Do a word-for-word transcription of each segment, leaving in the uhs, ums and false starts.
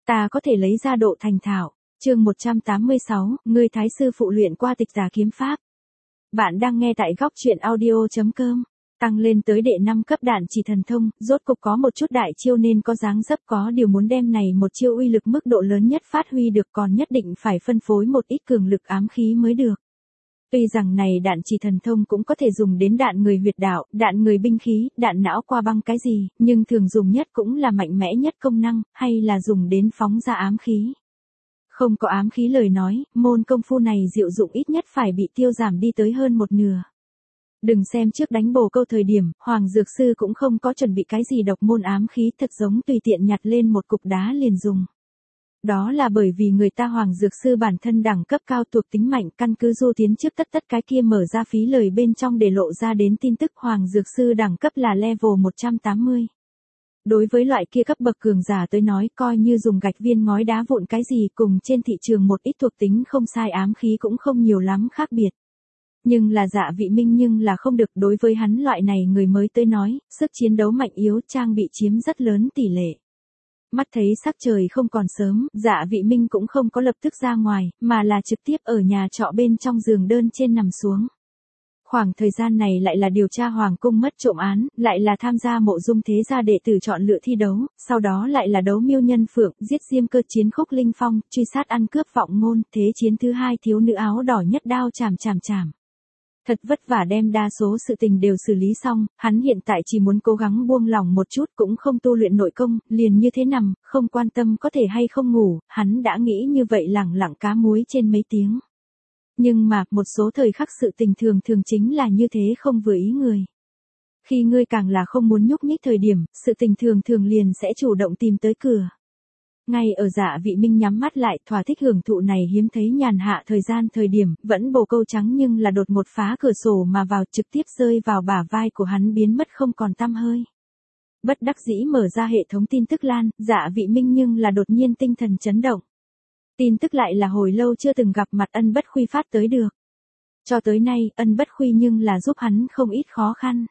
Ta có thể lấy ra độ thành thạo. Chương một trăm tám mươi sáu, ngươi thái sư phụ luyện qua tịch giả kiếm pháp. Bạn đang nghe tại góc truyện audio chấm com. Tăng lên tới đệ năm cấp đạn chỉ thần thông, rốt cục có một chút đại chiêu nên có dáng dấp, có điều muốn đem này một chiêu uy lực mức độ lớn nhất phát huy được còn nhất định phải phân phối một ít cường lực ám khí mới được. Tuy rằng này đạn chỉ thần thông cũng có thể dùng đến đạn người huyệt đạo, đạn người binh khí, đạn não qua băng cái gì, nhưng thường dùng nhất cũng là mạnh mẽ nhất công năng, hay là dùng đến phóng ra ám khí. Không có ám khí lời nói, môn công phu này diệu dụng ít nhất phải bị tiêu giảm đi tới hơn một nửa. Đừng xem trước đánh bồ câu thời điểm, Hoàng Dược Sư cũng không có chuẩn bị cái gì độc môn ám khí, thật giống tùy tiện nhặt lên một cục đá liền dùng. Đó là bởi vì người ta Hoàng Dược Sư bản thân đẳng cấp cao, thuộc tính mạnh, căn cứ du tiến trước tất tất cái kia mở ra phí lời bên trong để lộ ra đến tin tức Hoàng Dược Sư đẳng cấp là level một trăm tám mươi. Đối với loại kia cấp bậc cường giả tới nói, coi như dùng gạch viên ngói đá vụn cái gì cùng trên thị trường một ít thuộc tính không sai ám khí cũng không nhiều lắm khác biệt. Nhưng là Dạ Vị Minh nhưng là không được, đối với hắn loại này người mới tới nói, sức chiến đấu mạnh yếu trang bị chiếm rất lớn tỷ lệ. Mắt thấy sắc trời không còn sớm, Dạ Vị Minh cũng không có lập tức ra ngoài, mà là trực tiếp ở nhà trọ bên trong giường đơn trên nằm xuống. Khoảng thời gian này lại là điều tra hoàng cung mất trộm án, lại là tham gia mộ dung thế gia đệ tử chọn lựa thi đấu, sau đó lại là đấu miêu nhân phượng, giết diêm cơ, chiến khúc linh phong, truy sát ăn cướp vọng ngôn, thế chiến thứ hai thiếu nữ áo đỏ nhất đao chảm chảm chảm. Thật vất vả đem đa số sự tình đều xử lý xong, hắn hiện tại chỉ muốn cố gắng buông lỏng một chút, cũng không tu luyện nội công, liền như thế nằm, không quan tâm có thể hay không ngủ, hắn đã nghĩ như vậy lẳng lặng cá muối trên mấy tiếng. Nhưng mà, một số thời khắc sự tình thường thường chính là như thế không vừa ý người. Khi ngươi càng là không muốn nhúc nhích thời điểm, sự tình thường thường liền sẽ chủ động tìm tới cửa. Ngay ở Dạ Vị Minh nhắm mắt lại, thỏa thích hưởng thụ này hiếm thấy nhàn hạ thời gian thời điểm, vẫn bồ câu trắng nhưng là đột một phá cửa sổ mà vào, trực tiếp rơi vào bả vai của hắn biến mất không còn tăm hơi. Bất đắc dĩ mở ra hệ thống tin tức lan, Dạ Vị Minh nhưng là đột nhiên tinh thần chấn động. Tin tức lại là hồi lâu chưa từng gặp mặt Ân Bất Khuy phát tới được. Cho tới nay, Ân Bất Khuy nhưng là giúp hắn không ít khó khăn.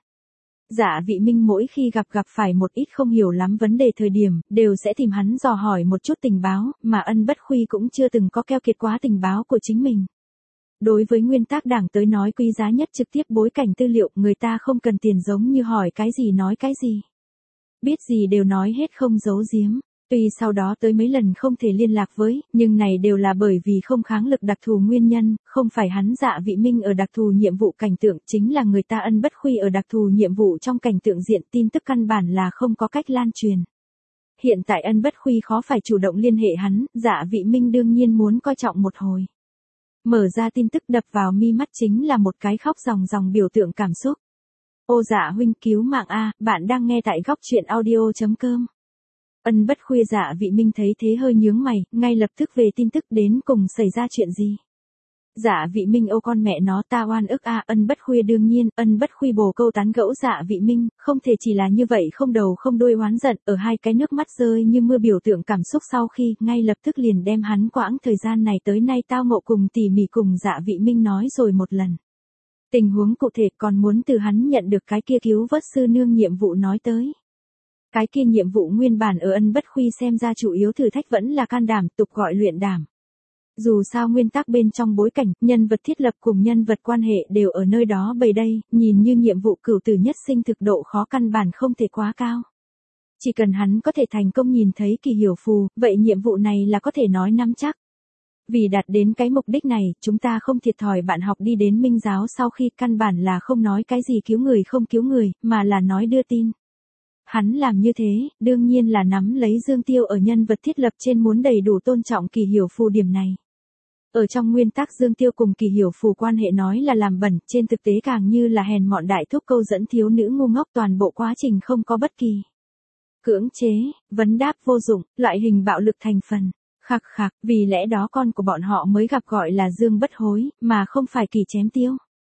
Dạ Vị Minh mỗi khi gặp gặp phải một ít không hiểu lắm vấn đề thời điểm, đều sẽ tìm hắn dò hỏi một chút tình báo, mà Ân Bất Khuy cũng chưa từng có keo kiệt quá tình báo của chính mình. Đối với nguyên tác đảng tới nói quý giá nhất trực tiếp bối cảnh tư liệu, người ta không cần tiền giống như hỏi cái gì nói cái gì. Biết gì đều nói hết không giấu giếm. Tuy sau đó tới mấy lần không thể liên lạc với, nhưng này đều là bởi vì không kháng lực đặc thù nguyên nhân, không phải hắn Dạ Vị Minh ở đặc thù nhiệm vụ cảnh tượng, chính là người ta Ân Bất Khuy ở đặc thù nhiệm vụ trong cảnh tượng diện, tin tức căn bản là không có cách lan truyền. Hiện tại Ân Bất Khuy khó phải chủ động liên hệ hắn, Dạ Vị Minh đương nhiên muốn coi trọng một hồi. Mở ra tin tức đập vào mi mắt chính là một cái khóc ròng ròng biểu tượng cảm xúc. Ô Dạ huynh cứu mạng a, bạn đang nghe tại góc truyện audio chấm com. Ân Bất Khuy Dạ Vị Minh thấy thế hơi nhướng mày, ngay lập tức về tin tức đến cùng xảy ra chuyện gì. Dạ Vị Minh ô con mẹ nó ta oan ức a, Ân Bất Khuy đương nhiên, Ân Bất Khuy bồ câu tán gẫu Dạ Vị Minh, không thể chỉ là như vậy không đầu không đuôi oán giận, ở hai cái nước mắt rơi như mưa biểu tượng cảm xúc sau khi, ngay lập tức liền đem hắn quãng thời gian này tới nay tao ngộ cùng tỉ mỉ cùng Dạ Vị Minh nói rồi một lần. Tình huống cụ thể còn muốn từ hắn nhận được cái kia cứu vớt sư nương nhiệm vụ nói tới. Cái kia nhiệm vụ nguyên bản ở Ân Bất Khuy xem ra chủ yếu thử thách vẫn là can đảm, tục gọi luyện đảm. Dù sao nguyên tắc bên trong bối cảnh, nhân vật thiết lập cùng nhân vật quan hệ đều ở nơi đó bày đây, nhìn như nhiệm vụ cửu tử nhất sinh thực độ khó căn bản không thể quá cao. Chỉ cần hắn có thể thành công nhìn thấy kỳ hiểu phù, vậy nhiệm vụ này là có thể nói nắm chắc. Vì đạt đến cái mục đích này, chúng ta không thiệt thòi bạn học đi đến Minh giáo sau khi căn bản là không nói cái gì cứu người không cứu người, mà là nói đưa tin. Hắn làm như thế, đương nhiên là nắm lấy Dương Tiêu ở nhân vật thiết lập trên muốn đầy đủ tôn trọng kỳ hiểu phù điểm này. Ở trong nguyên tắc Dương Tiêu cùng kỳ hiểu phù quan hệ nói là làm bẩn, trên thực tế càng như là hèn mọn đại thúc câu dẫn thiếu nữ ngu ngốc, toàn bộ quá trình không có bất kỳ cưỡng chế, vấn đáp vô dụng, loại hình bạo lực thành phần. Khắc khắc, vì lẽ đó con của bọn họ mới gặp gọi là Dương bất hối, mà không phải Kỳ chém tiêu.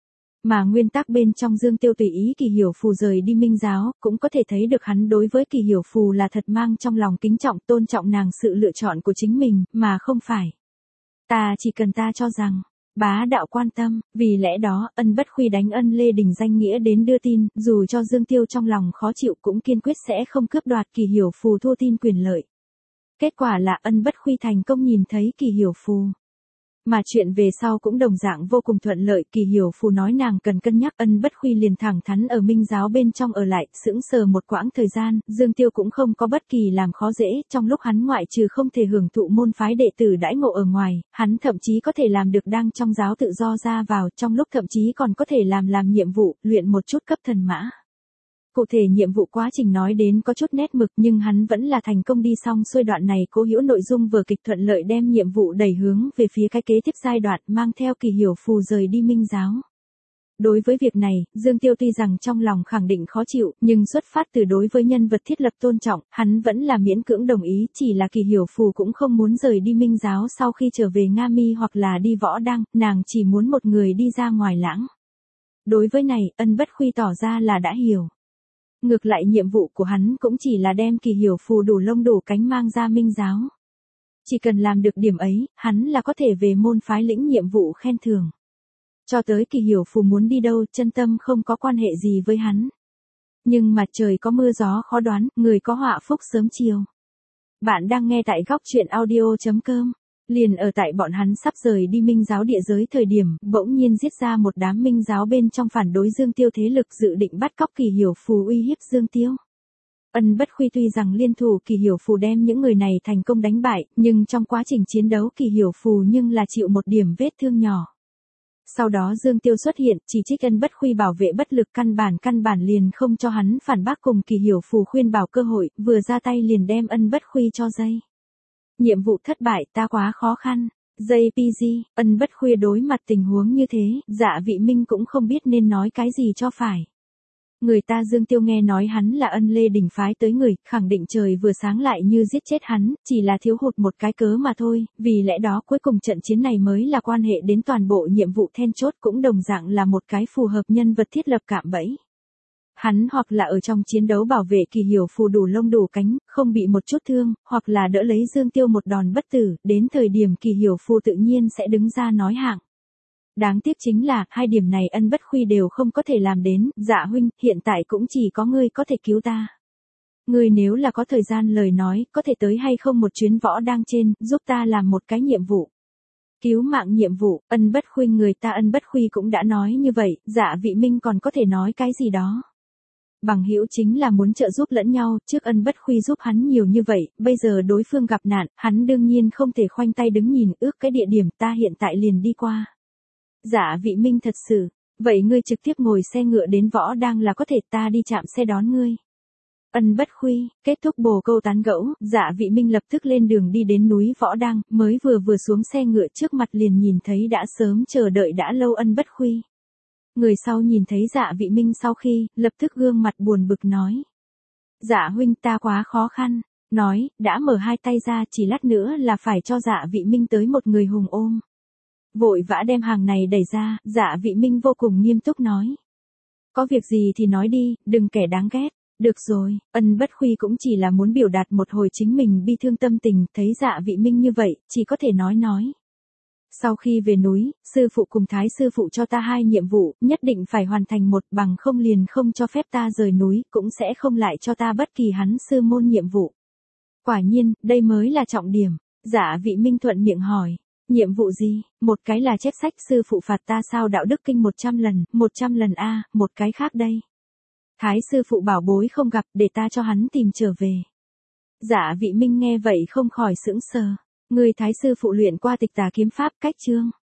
Mà nguyên tắc bên trong Dương Tiêu tùy ý Kỳ hiểu phù rời đi Minh giáo, cũng có thể thấy được hắn đối với Kỳ hiểu phù là thật mang trong lòng kính trọng, tôn trọng nàng sự lựa chọn của chính mình, mà không phải. Ta chỉ cần ta cho rằng, bá đạo quan tâm, vì lẽ đó, Ân Bất Khuy đánh Ân Lê Đình danh nghĩa đến đưa tin, dù cho Dương Tiêu trong lòng khó chịu cũng kiên quyết sẽ không cướp đoạt Kỳ hiểu phù thua tin quyền lợi. Kết quả là Ân Bất Khuy thành công nhìn thấy Kỳ Hiểu Phù. Mà chuyện về sau cũng đồng dạng vô cùng thuận lợi, Kỳ Hiểu Phù nói nàng cần cân nhắc, Ân Bất Khuy liền thẳng thắn ở Minh giáo bên trong ở lại, sững sờ một quãng thời gian, Dương Tiêu cũng không có bất kỳ làm khó dễ, trong lúc hắn ngoại trừ không thể hưởng thụ môn phái đệ tử đãi ngộ ở ngoài, hắn thậm chí có thể làm được đang trong giáo tự do ra vào, trong lúc thậm chí còn có thể làm làm nhiệm vụ, luyện một chút cấp thần mã. Cụ thể nhiệm vụ quá trình nói đến có chút nét mực nhưng hắn vẫn là thành công đi xong xuôi đoạn này, Cố Hữu nội dung vừa kịch thuận lợi đem nhiệm vụ đẩy hướng về phía cái kế tiếp giai đoạn, mang theo Kỳ Hiểu Phù rời đi Minh giáo. Đối với việc này, Dương Tiêu tuy rằng trong lòng khẳng định khó chịu, nhưng xuất phát từ đối với nhân vật thiết lập tôn trọng, hắn vẫn là miễn cưỡng đồng ý, chỉ là Kỳ Hiểu Phù cũng không muốn rời đi Minh giáo sau khi trở về Nga Mi hoặc là đi Võ Đăng, nàng chỉ muốn một người đi ra ngoài lãng. Đối với này, Ân Bất Khuy tỏ ra là đã hiểu. Ngược lại nhiệm vụ của hắn cũng chỉ là đem Kỳ Hiểu Phù đủ lông đủ cánh mang ra Minh giáo. Chỉ cần làm được điểm ấy, hắn là có thể về môn phái lĩnh nhiệm vụ khen thưởng. Cho tới Kỳ Hiểu Phù muốn đi đâu, chân tâm không có quan hệ gì với hắn. Nhưng mà trời có mưa gió khó đoán, người có họa phúc sớm chiều. Bạn đang nghe tại góc truyện audio chấm com. Liền ở tại bọn hắn sắp rời đi Minh giáo địa giới thời điểm, bỗng nhiên giết ra một đám Minh giáo bên trong phản đối Dương Tiêu thế lực dự định bắt cóc Kỳ Hiểu Phù uy hiếp Dương Tiêu. Ân Bất Khuy tuy rằng liên thủ Kỳ Hiểu Phù đem những người này thành công đánh bại, nhưng trong quá trình chiến đấu Kỳ Hiểu Phù nhưng là chịu một điểm vết thương nhỏ. Sau đó Dương Tiêu xuất hiện, chỉ trích Ân Bất Khuy bảo vệ bất lực, căn bản căn bản liền không cho hắn phản bác cùng Kỳ Hiểu Phù khuyên bảo cơ hội, vừa ra tay liền đem Ân Bất Khuy cho dây. Nhiệm vụ thất bại, ta quá khó khăn. gi pê giê, Ân Bất Khuy đối mặt tình huống như thế, Dạ Vị Minh cũng không biết nên nói cái gì cho phải. Người ta Dương Tiêu nghe nói hắn là Ân Lê Đình phái tới người, khẳng định trời vừa sáng lại như giết chết hắn, chỉ là thiếu hụt một cái cớ mà thôi, vì lẽ đó cuối cùng trận chiến này mới là quan hệ đến toàn bộ nhiệm vụ then chốt, cũng đồng dạng là một cái phù hợp nhân vật thiết lập cạm bẫy. Hắn hoặc là ở trong chiến đấu bảo vệ Kỳ Hiểu Phù đủ lông đủ cánh, không bị một chút thương, hoặc là đỡ lấy Dương Tiêu một đòn bất tử, đến thời điểm Kỳ Hiểu Phù tự nhiên sẽ đứng ra nói hạng. Đáng tiếc chính là, hai điểm này Ân Bất Khuy đều không có thể làm đến, Dạ huynh, hiện tại cũng chỉ có ngươi có thể cứu ta. Ngươi nếu là có thời gian lời nói, có thể tới hay không một chuyến Võ Đăng trên, giúp ta làm một cái nhiệm vụ. Cứu mạng nhiệm vụ, Ân Bất Khuy người ta Ân Bất Khuy cũng đã nói như vậy, Dạ Vị Minh còn có thể nói cái gì đó. Bằng hữu chính là muốn trợ giúp lẫn nhau, trước Ân Bất Khuy giúp hắn nhiều như vậy, bây giờ đối phương gặp nạn, hắn đương nhiên không thể khoanh tay đứng nhìn, ước cái địa điểm ta hiện tại liền đi qua. Dạ Vị Minh thật sự, vậy ngươi trực tiếp ngồi xe ngựa đến Võ Đăng là có thể, ta đi chạm xe đón ngươi. Ân Bất Khuy, kết thúc bồ câu tán gẫu, Dạ Vị Minh lập tức lên đường đi đến núi Võ Đăng, mới vừa vừa xuống xe ngựa trước mặt liền nhìn thấy đã sớm chờ đợi đã lâu Ân Bất Khuy. Người sau nhìn thấy Dạ Vị Minh sau khi, lập tức gương mặt buồn bực nói. Dạ huynh ta quá khó khăn, nói, đã mở hai tay ra chỉ lát nữa là phải cho Dạ Vị Minh tới một người hùng ôm. Vội vã đem hàng này đẩy ra, Dạ Vị Minh vô cùng nghiêm túc nói. Có việc gì thì nói đi, đừng kẻ đáng ghét. Được rồi, Ân Bất Khuy cũng chỉ là muốn biểu đạt một hồi chính mình bi thương tâm tình, thấy Dạ Vị Minh như vậy, chỉ có thể nói nói. Sau khi về núi, sư phụ cùng thái sư phụ cho ta hai nhiệm vụ, nhất định phải hoàn thành một, bằng không liền không cho phép ta rời núi, cũng sẽ không lại cho ta bất kỳ hắn sư môn nhiệm vụ. Quả nhiên, đây mới là trọng điểm. Dạ Vị Minh thuận miệng hỏi. Nhiệm vụ gì? Một cái là chép sách sư phụ phạt ta sao đạo đức kinh một trăm lần, một trăm lần a, một cái khác đây. Thái sư phụ bảo bối không gặp, để ta cho hắn tìm trở về. Dạ Vị Minh nghe vậy không khỏi sững sờ. Người thái sư phụ luyện qua tịch tà kiếm pháp cách chương.